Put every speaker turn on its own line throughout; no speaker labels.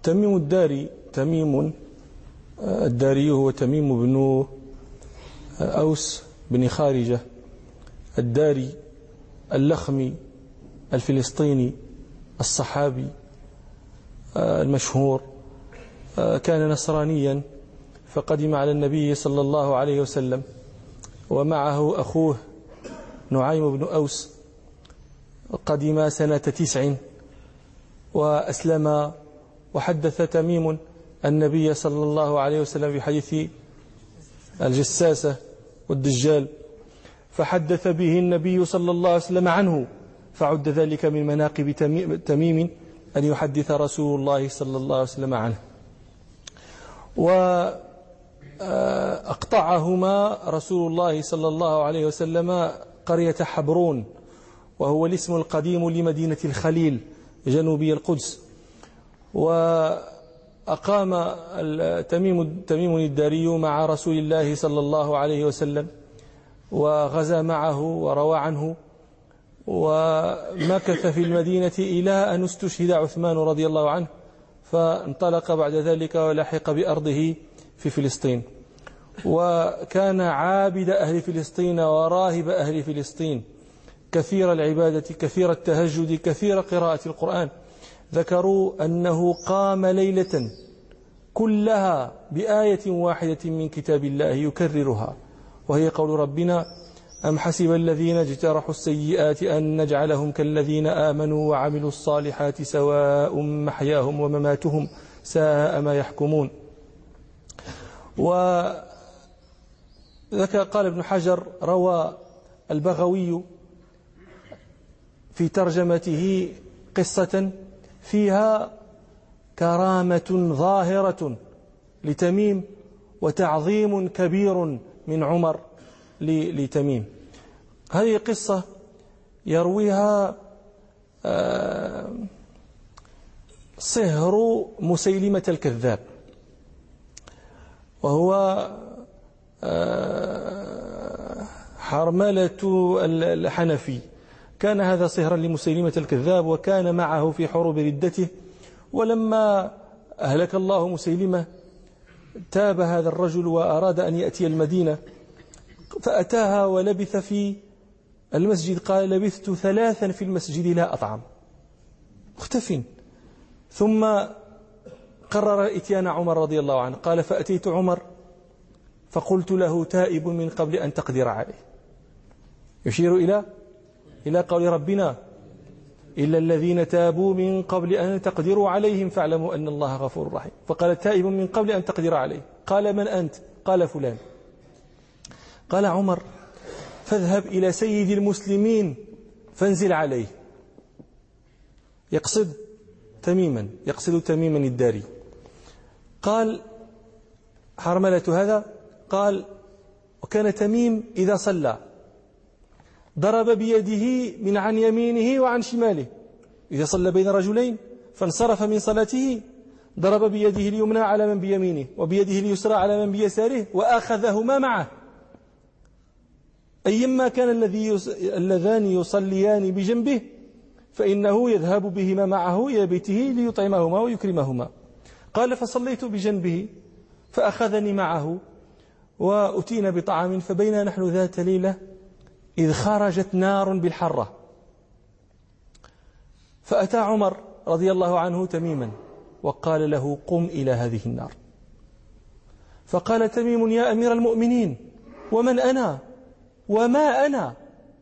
تميم الداري، تميم الداري هو تميم بن أوس بن خارجة الداري اللخمي الفلسطيني الصحابي المشهور. كان نصرانيا فقدم على النبي صلى الله عليه وسلم ومعه أخوه نعيم بن أوس. قدم سنة 9 وأسلم. وحدث تميم النبي صلى الله عليه وسلم بحديث الجساسة والدجال، فحدث به النبي صلى الله عليه وسلم عنه، فعد ذلك من مناقب تميم أن يحدث رسول الله صلى الله عليه وسلم عنه. وأقطعهما رسول الله صلى الله عليه وسلم قرية حبرون، وهو الاسم القديم لمدينة الخليل جنوبي القدس. وأقام تميم الداري مع رسول الله صلى الله عليه وسلم وغزا معه وروى عنه، ومكث في المدينة إلى أن استشهد عثمان رضي الله عنه، فانطلق بعد ذلك ولحق بأرضه في فلسطين. وكان عابد أهل فلسطين وراهب أهل فلسطين، كثير العبادة، كثير التهجد، كثير قراءة القرآن. ذكروا أنه قام ليلة كلها بآية واحدة من كتاب الله يكررها، وهي قول ربنا: أم حسب الذين اجترحوا السيئات أن نجعلهم كالذين آمنوا وعملوا الصالحات سواء محياهم ومماتهم ساء ما يحكمون. قال ابن حجر: روى البغوي في ترجمته قصة فيها كرامة ظاهرة لتميم وتعظيم كبير من عمر لتميم. هذه قصة يرويها صهر مسيلمة الكذاب، وهو حرملة الحنفي. كان هذا صهرا لمسيلمة الكذاب، وكان معه في حروب ردته. ولما أهلك الله مسيلمة تاب هذا الرجل وأراد أن يأتي المدينة، فأتاها ولبث في المسجد. قال: لبثت 3 في المسجد لا أطعم، مختف. ثم قرر إتيان عمر رضي الله عنه. قال: فأتيت عمر فقلت له: تائب من قبل أن تقدر عليه. يشير إلى قول ربنا: إلا الذين تابوا من قبل أن تقدروا عليهم فاعلموا أن الله غفور رحيم. فقال: تائب من قبل أن تقدر عليه. قال: من أنت؟ قال: فلان. قال عمر: فاذهب إلى سيد المسلمين فانزل عليه. يقصد تميما الداري. قال حرملة هذا، قال: وكان تميم إذا صلى ضرب بيده من عن يمينه وعن شماله. إذا صلى بين رجلين فانصرف من صلاته ضرب بيده اليمنى على من بيمينه وبيده اليسرى على من بيساره وأخذهما معه، أيما كان اللذان يصليان بجنبه فإنه يذهب بهما معه إلى بيته ليطعمهما ويكرمهما. قال: فصليت بجنبه فأخذني معه وأتينا بطعام، فبينا نحن ذات ليلة إذ خرجت نار بالحرة، فأتى عمر رضي الله عنه تميما وقال له: قم إلى هذه النار. فقال تميم: يا أمير المؤمنين، ومن أنا وما أنا؟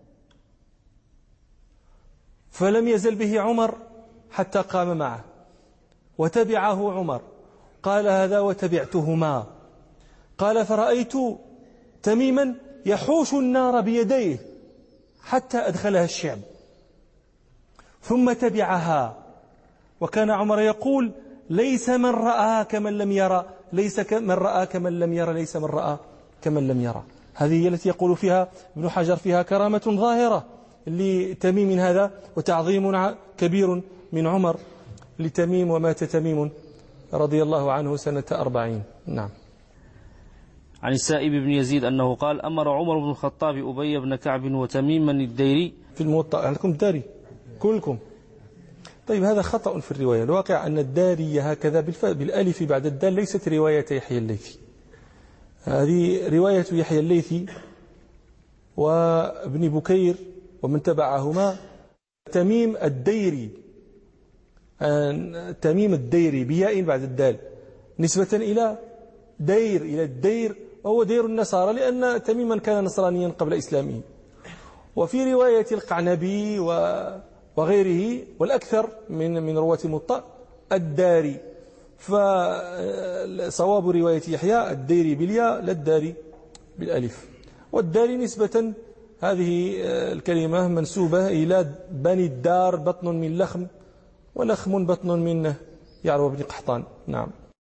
فلم يزل به عمر حتى قام معه وتبعه عمر. قال هذا وتبعتهما. قال: فرأيت تميما يحوش النار بيديه حتى أدخلها الشعب ثم تبعها. وكان عمر يقول: ليس من رأى كمن لم يرى، ليس من رأى كمن لم يرى، ليس من رأى كمن لم يرى. هذه هي التي يقول فيها ابن حجر فيها كرامة ظاهرة لتميم هذا، وتعظيم كبير من عمر لتميم. ومات تميم رضي الله عنه سنة 40. نعم.
عن السائب بن يزيد أنه قال: أمر عمر بن الخطاب أبي بن كعب وتميما الديري
في الموطأ. عندكم الداري كلكم طيب هذا خطأ في الرواية. الواقع أن الداري هكذا بالألف بعد الدال ليست رواية يحيى الليثي، هذه رواية يحيى الليثي وابن بكير ومن تبعهما تميم الديري، تميم الديري بياء بعد الدال نسبة إلى دير، إلى الدير، وهو دير النصارى لأن تميما كان نصرانيا قبل إسلامه. وفي رواية القعنبي وغيره والأكثر من رواة الموطأ الداري، فصواب رواية يحيى الديري بالياء لا الداري بالألف. والداري نسبة هذه الكلمة منسوبة إلى بني الدار، بطن من لخم ولخم بطن من يعرب بن قحطان. نعم.